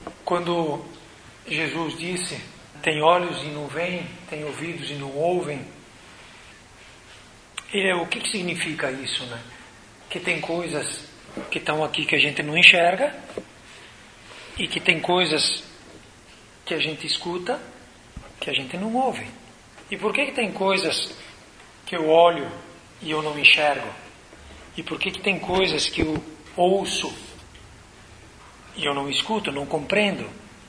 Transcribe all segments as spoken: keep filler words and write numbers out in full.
Quando Jesus disse, tem olhos e não veem, tem ouvidos e não ouvem, é, o que, que significa isso, né? Que tem coisas que estão aqui que a gente não enxerga e que tem coisas que a gente escuta que a gente não ouve. E por que, que tem coisas que eu olho e eu não enxergo? E por que, que tem coisas que eu ouço e eu não escuto, não compreendo?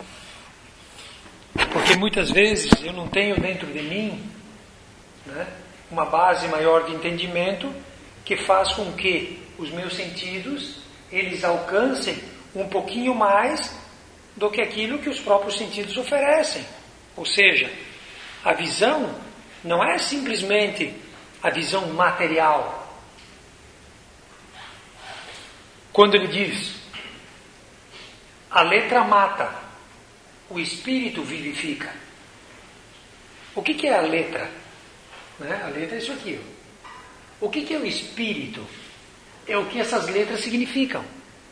Porque muitas vezes eu não tenho dentro de mim, né, uma base maior de entendimento que faz com que os meus sentidos eles alcancem um pouquinho mais do que aquilo que os próprios sentidos oferecem. Ou seja, a visão não é simplesmente a visão material. Quando ele diz, a letra mata, o espírito vivifica. O que, que é a letra? Né? A letra é isso aqui. Ó. O que, que é o espírito? É o que essas letras significam.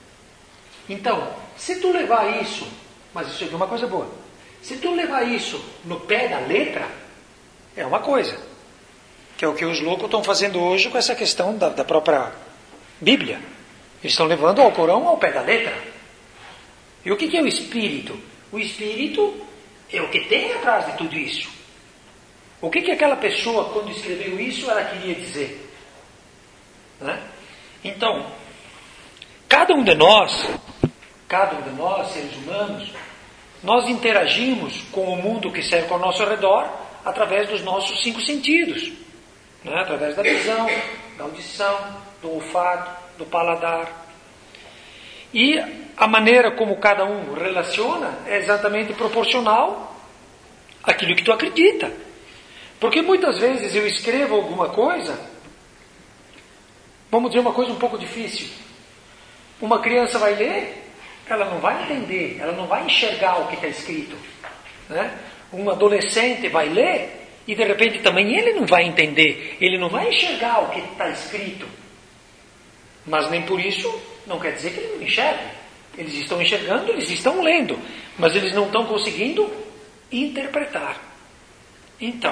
Então, se tu levar isso, mas isso aqui é uma coisa boa, se tu levar isso no pé da letra, é uma coisa, que é o que os loucos estão fazendo hoje com essa questão da, da própria Bíblia. Eles estão levando o Alcorão ao pé da letra. E o que, que é o espírito? O espírito é o que tem atrás de tudo isso. O que, que aquela pessoa, quando escreveu isso, ela queria dizer? Né? Então, cada um de nós, cada um de nós, seres humanos, nós interagimos com o mundo que cerca ao nosso redor através dos nossos cinco sentidos. Né? Através da visão, da audição, do olfato, do paladar. E a maneira como cada um relaciona é exatamente proporcional àquilo que tu acredita. Porque muitas vezes eu escrevo alguma coisa, vamos dizer uma coisa um pouco difícil. Uma criança vai ler, ela não vai entender, ela não vai enxergar o que está escrito. Né? Um adolescente vai ler e de repente também ele não vai entender, ele não vai enxergar o que está escrito. Mas nem por isso não quer dizer que ele não enxergue. Eles estão enxergando, eles estão lendo, mas eles não estão conseguindo interpretar. Então,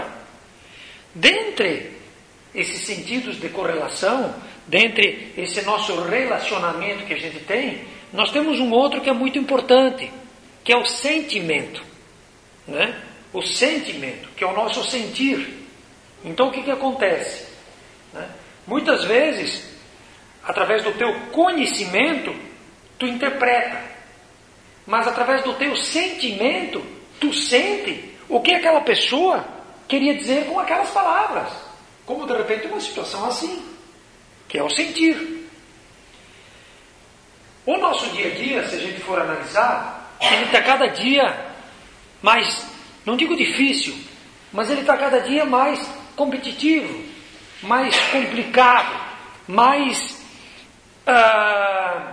dentre esses sentidos de correlação, dentre esse nosso relacionamento que a gente tem, nós temos um outro que é muito importante, que é o sentimento. Né? O sentimento, que é o nosso sentir. Então o que, que acontece? Né? Muitas vezes, através do teu conhecimento, tu interpreta. Mas através do teu sentimento, tu sente o que aquela pessoa queria dizer com aquelas palavras. Como de repente uma situação assim, que é o sentir. O nosso dia a dia, se a gente for analisar, ele está cada dia mais, não digo difícil, mas ele está cada dia mais competitivo, mais complicado, mais ah,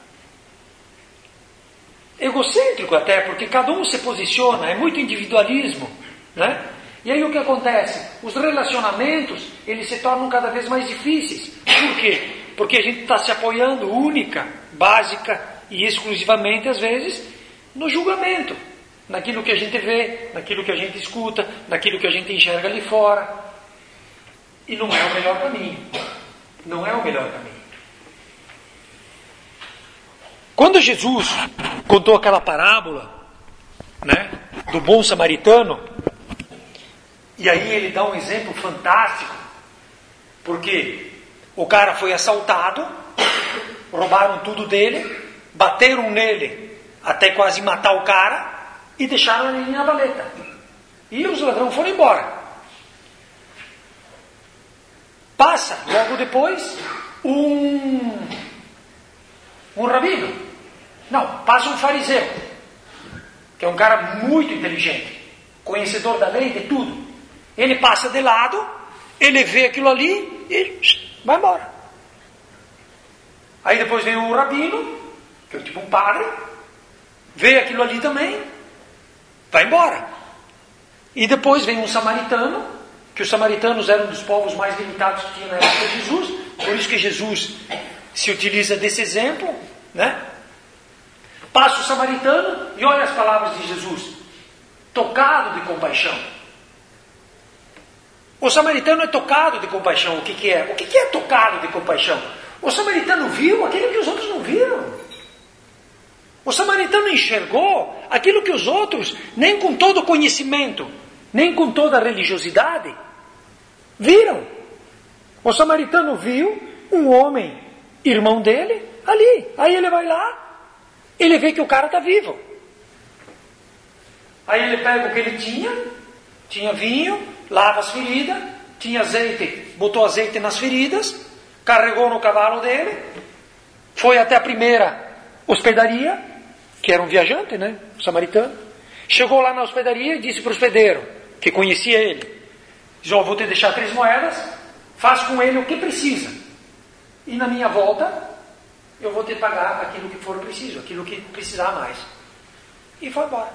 egocêntrico até, porque cada um se posiciona, é muito individualismo, né? E aí o que acontece? Os relacionamentos, eles se tornam cada vez mais difíceis. Por quê? Porque a gente está se apoiando única, básica e exclusivamente, às vezes, no julgamento. Naquilo que a gente vê, naquilo que a gente escuta, naquilo que a gente enxerga ali fora. E não é o melhor caminho. Não é o melhor caminho. Quando Jesus contou aquela parábola, né, do bom samaritano, e aí ele dá um exemplo fantástico, porque o cara foi assaltado, roubaram tudo dele, bateram nele até quase matar o cara e deixaram ele na valeta. E os ladrões foram embora. Passa, logo depois, um, um rabino. Não, passa um fariseu, que é um cara muito inteligente, conhecedor da lei, de tudo. Ele passa de lado, ele vê aquilo ali e vai embora. Aí depois vem o rabino, que é tipo um padre, vê aquilo ali também, vai embora. E depois vem um samaritano, que os samaritanos eram um dos povos mais limitados que tinha na época de Jesus, por isso que Jesus se utiliza desse exemplo, né? Passa o samaritano e olha as palavras de Jesus. Tocado de compaixão. O samaritano é tocado de compaixão. O que, que é? O que, que é tocado de compaixão? O samaritano viu aquilo que os outros não viram. O samaritano enxergou aquilo que os outros, nem com todo o conhecimento, nem com toda a religiosidade, viram. O samaritano viu um homem, irmão dele, ali. Aí ele vai lá, ele vê que o cara está vivo. Aí ele pega o que ele tinha, tinha vinho, lava as feridas, tinha azeite, botou azeite nas feridas, carregou no cavalo dele, foi até a primeira hospedaria, que era um viajante, né, um samaritano. Chegou lá na hospedaria e disse para o hospedeiro, que conhecia ele, diz, ó, vou te deixar três moedas, faz com ele o que precisa. E na minha volta, eu vou te pagar aquilo que for preciso, aquilo que precisar mais. E foi embora.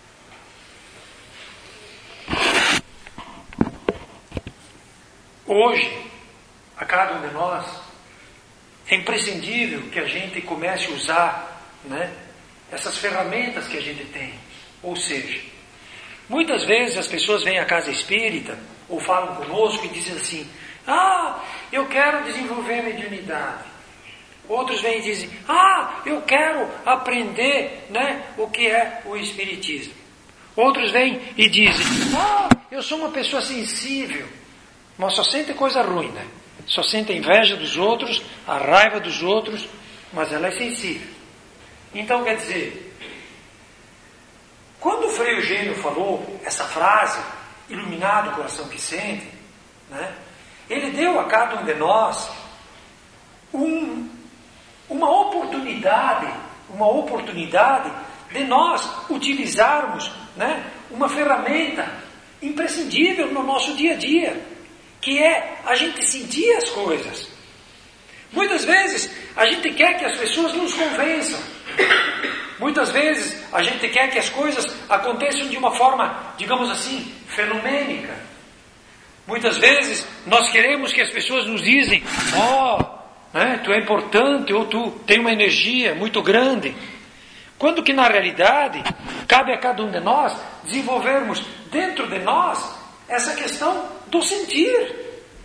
Hoje, a cada um de nós, é imprescindível que a gente comece a usar, né, essas ferramentas que a gente tem. Ou seja, muitas vezes as pessoas vêm à casa espírita ou falam conosco e dizem assim, ah, eu quero desenvolver a mediunidade. Outros vêm e dizem, ah, eu quero aprender, né, o que é o espiritismo. Outros vêm e dizem, ah, eu sou uma pessoa sensível. Mas só sente coisa ruim, né? Só sente a inveja dos outros, a raiva dos outros, mas ela é sensível. Então, quer dizer, quando o Frei Eugênio falou essa frase, iluminado o coração que sente, né, ele deu a cada um de nós um, uma oportunidade, uma oportunidade de nós utilizarmos, né, uma ferramenta imprescindível no nosso dia a dia, que é a gente sentir as coisas. Muitas vezes a gente quer que as pessoas nos convençam. Muitas vezes a gente quer que as coisas aconteçam de uma forma, digamos assim, fenomênica. Muitas vezes nós queremos que as pessoas nos dizem, ó, oh, né, tu é importante, ou tu tem uma energia muito grande. Quando que na realidade cabe a cada um de nós desenvolvermos dentro de nós essa questão do sentir.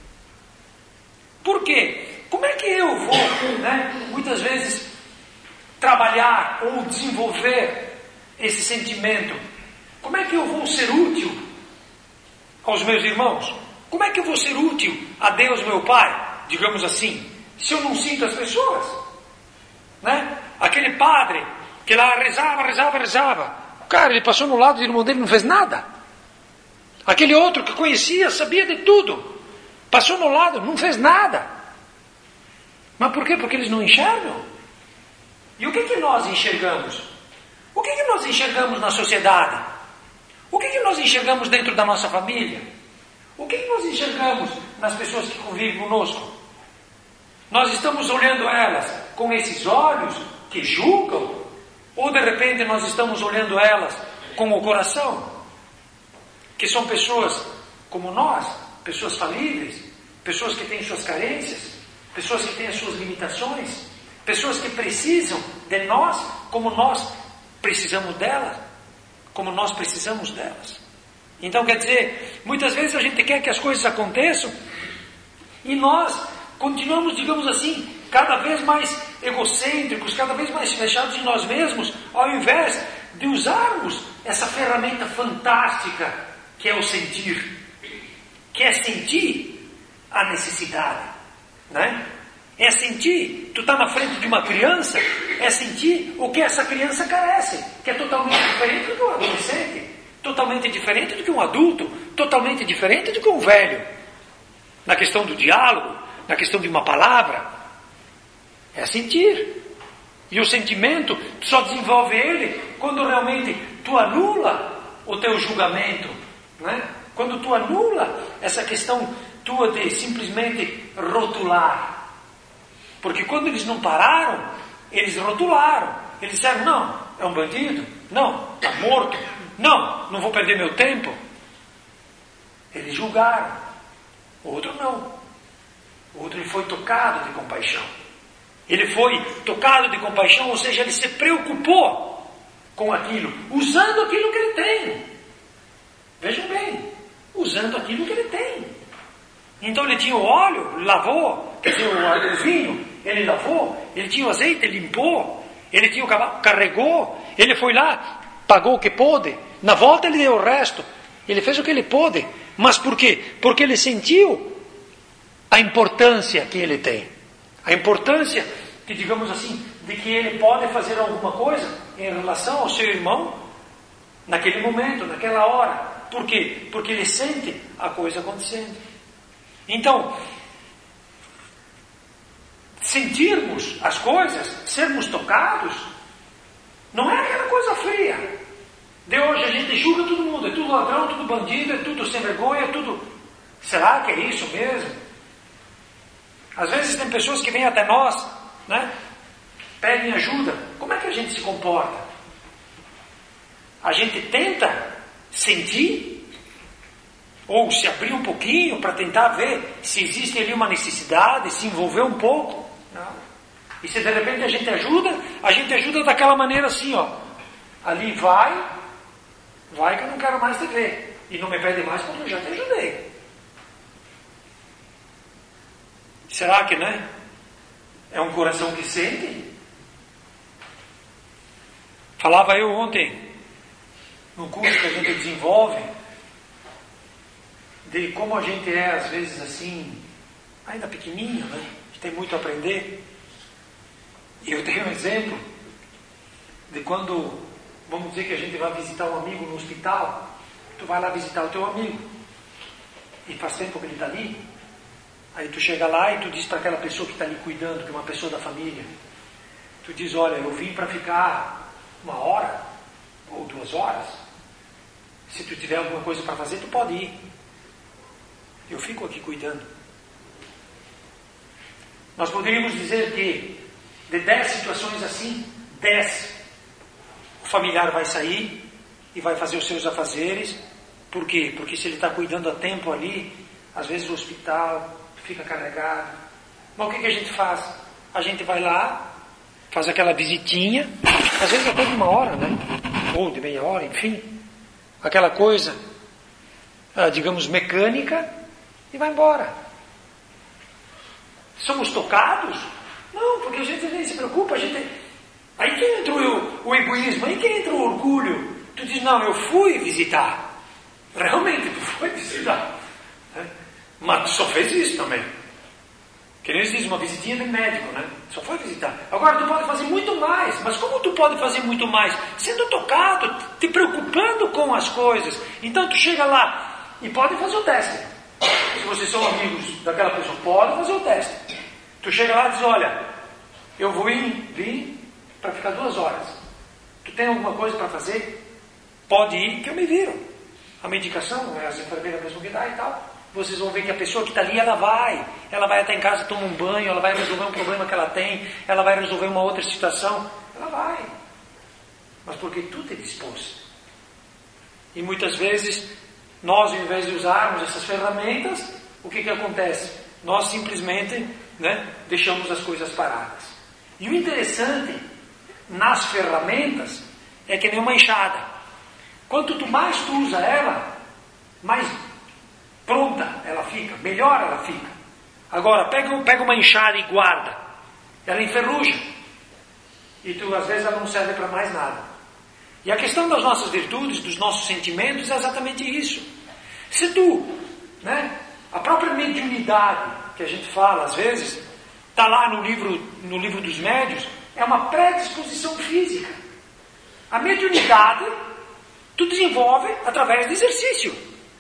Por quê? Como é que eu vou, né, muitas vezes, trabalhar ou desenvolver esse sentimento? Como é que eu vou ser útil aos meus irmãos? Como é que eu vou ser útil a Deus, meu Pai, digamos assim, se eu não sinto as pessoas? Né? Aquele padre que lá rezava, rezava, rezava. O cara, ele passou no lado do irmão dele e não fez nada. Aquele outro que conhecia, sabia de tudo, passou no lado, não fez nada. Mas por quê? Porque eles não enxergam. E o que que nós enxergamos? O que que nós enxergamos na sociedade? O que que nós enxergamos dentro da nossa família? O que que nós enxergamos nas pessoas que convivem conosco? Nós estamos olhando elas com esses olhos que julgam? Ou de repente nós estamos olhando elas com o coração? Que são pessoas como nós, pessoas falíveis, pessoas que têm suas carências, pessoas que têm as suas limitações, pessoas que precisam de nós como nós precisamos delas, como nós precisamos delas. Então, quer dizer, muitas vezes a gente quer que as coisas aconteçam e nós continuamos, digamos assim, cada vez mais egocêntricos, cada vez mais fechados em nós mesmos, ao invés de usarmos essa ferramenta fantástica que é o sentir, que é sentir a necessidade, né? É sentir, tu está na frente de uma criança, é sentir o que essa criança carece, que é totalmente diferente do que um adolescente, totalmente diferente do que um adulto, totalmente diferente do que um velho. Na questão do diálogo, na questão de uma palavra, é sentir. E o sentimento, tu só desenvolve ele quando realmente tu anula o teu julgamento, né? Quando tu anula essa questão tua de simplesmente rotular. Porque quando eles não pararam, eles rotularam. Eles disseram, não, é um bandido, não, está morto, não, não vou perder meu tempo. Eles julgaram. O outro não. O outro ele foi tocado de compaixão. Ele foi tocado de compaixão, ou seja, ele se preocupou com aquilo, usando aquilo que ele tem. Vejam bem, usando aquilo que ele tem. Então ele tinha o óleo, lavou, quer dizer, o, o vinho, ele lavou, ele tinha o azeite, ele limpou, ele tinha o cavalo, carregou, ele foi lá, pagou o que pôde, na volta ele deu o resto, ele fez o que ele pôde. Mas por quê? Porque ele sentiu a importância que ele tem, a importância que, digamos assim, de que ele pode fazer alguma coisa em relação ao seu irmão naquele momento, naquela hora. Por quê? Porque ele sente a coisa acontecendo. Então, sentirmos as coisas, sermos tocados, não é aquela coisa fria. De hoje a gente julga todo mundo, é tudo ladrão, tudo bandido, é tudo sem vergonha, é tudo... Será que é isso mesmo? Às vezes tem pessoas que vêm até nós, né? Pedem ajuda. Como é que a gente se comporta? A gente tenta sentir, ou se abrir um pouquinho para tentar ver se existe ali uma necessidade, se envolver um pouco. Não. E se de repente a gente ajuda, a gente ajuda daquela maneira assim, ó. Ali vai, vai que eu não quero mais te ver. E não me pede mais porque eu já te ajudei. Será que, né? É um coração que sente? Falava eu ontem, no curso que a gente desenvolve, de como a gente é, às vezes, assim, ainda pequenininho, né? A gente tem muito a aprender. E eu tenho um exemplo de quando, vamos dizer que a gente vai visitar um amigo no hospital, tu vai lá visitar o teu amigo, e faz tempo que ele está ali, aí tu chega lá e tu diz para aquela pessoa que está ali cuidando, que é uma pessoa da família, tu diz, olha, eu vim para ficar uma hora, ou duas horas, se tu tiver alguma coisa para fazer, tu pode ir. Eu fico aqui cuidando. Nós poderíamos dizer que de dez situações assim, dez, o familiar vai sair e vai fazer os seus afazeres. Por quê? Porque se ele está cuidando a tempo ali, às vezes o hospital fica carregado. Mas o que, que a gente faz? A gente vai lá, faz aquela visitinha, às vezes até de uma hora, né? Ou de meia hora, enfim. Aquela coisa, digamos, mecânica, e vai embora. Somos tocados? Não, porque a gente nem se preocupa, a gente... Aí que entra o, o egoísmo, aí que entra o orgulho. Tu diz, não, eu fui visitar. Realmente, tu foi visitar. Né? Mas tu só fez isso também. Que nem se diz, uma visitinha de médico, né? Só foi visitar. Agora, tu pode fazer muito mais. Mas como tu pode fazer muito mais? Sendo tocado, te preocupando com as coisas. Então, tu chega lá e pode fazer o teste. Se vocês são amigos daquela pessoa, pode fazer o teste. Tu chega lá e diz, olha, eu vou ir, vim para ficar duas horas. Tu tem alguma coisa para fazer? Pode ir, que eu me viro. A medicação, as enfermeiras mesmo que dá e tal. Vocês vão ver que a pessoa que está ali, ela vai. Ela vai até em casa, toma um banho, ela vai resolver um problema que ela tem, ela vai resolver uma outra situação. Ela vai. Mas porque tu te dispôs. E muitas vezes, nós, ao invés de usarmos essas ferramentas, o que que acontece? Nós simplesmente, né, deixamos as coisas paradas. E o interessante nas ferramentas é que nem uma enxada. Quanto tu mais tu usa ela, mais pronta ela fica, melhor ela fica. Agora, pega, pega uma enxada e guarda. Ela enferruja. E tu, às vezes, ela não serve para mais nada. E a questão das nossas virtudes, dos nossos sentimentos, é exatamente isso. Se tu, né, a própria mediunidade que a gente fala, às vezes, está lá no livro, no livro dos médiuns, é uma predisposição física. A mediunidade, tu desenvolve através de exercício.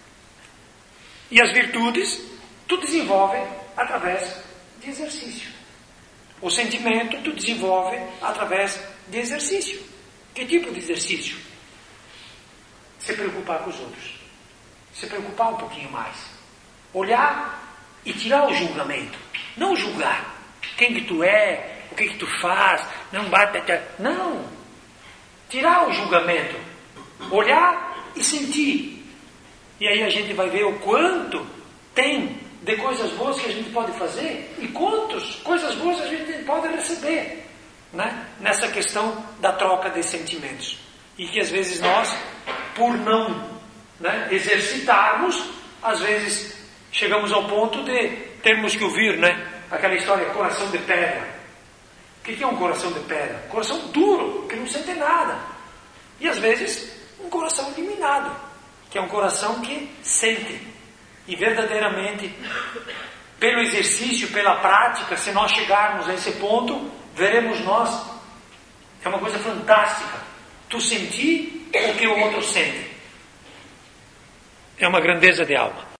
E as virtudes, tu desenvolve através de exercício. O sentimento, tu desenvolve através de exercício. Que tipo de exercício? Se preocupar com os outros. Se preocupar um pouquinho mais. Olhar e tirar o julgamento. Não julgar. Quem que tu é, o que que tu faz, não bate até... Não. Tirar o julgamento. Olhar e sentir. E aí a gente vai ver o quanto tem de coisas boas que a gente pode fazer e quantas coisas boas a gente pode receber, né? Nessa questão da troca de sentimentos. E que às vezes nós, por não, né, exercitarmos, às vezes chegamos ao ponto de termos que ouvir, né, aquela história, coração de pedra. O que é um coração de pedra? Coração duro, que não sente nada. E às vezes um coração eliminado, que é um coração que sente. E verdadeiramente, pelo exercício, pela prática, se nós chegarmos a esse ponto, veremos nós, é uma coisa fantástica, tu sentir o que o outro sente. É uma grandeza de alma.